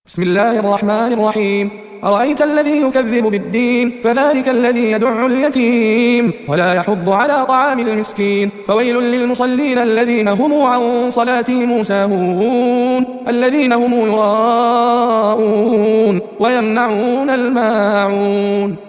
بسم الله الرحمن الرحيم. أرأيت الذي يكذب بالدين فذلك الذي يدع اليتيم ولا يحض على طعام المسكين. فويل للمصلين الذين هم عن صلاتهم ساهون الذين هم يراءون ويمنعون الماعون.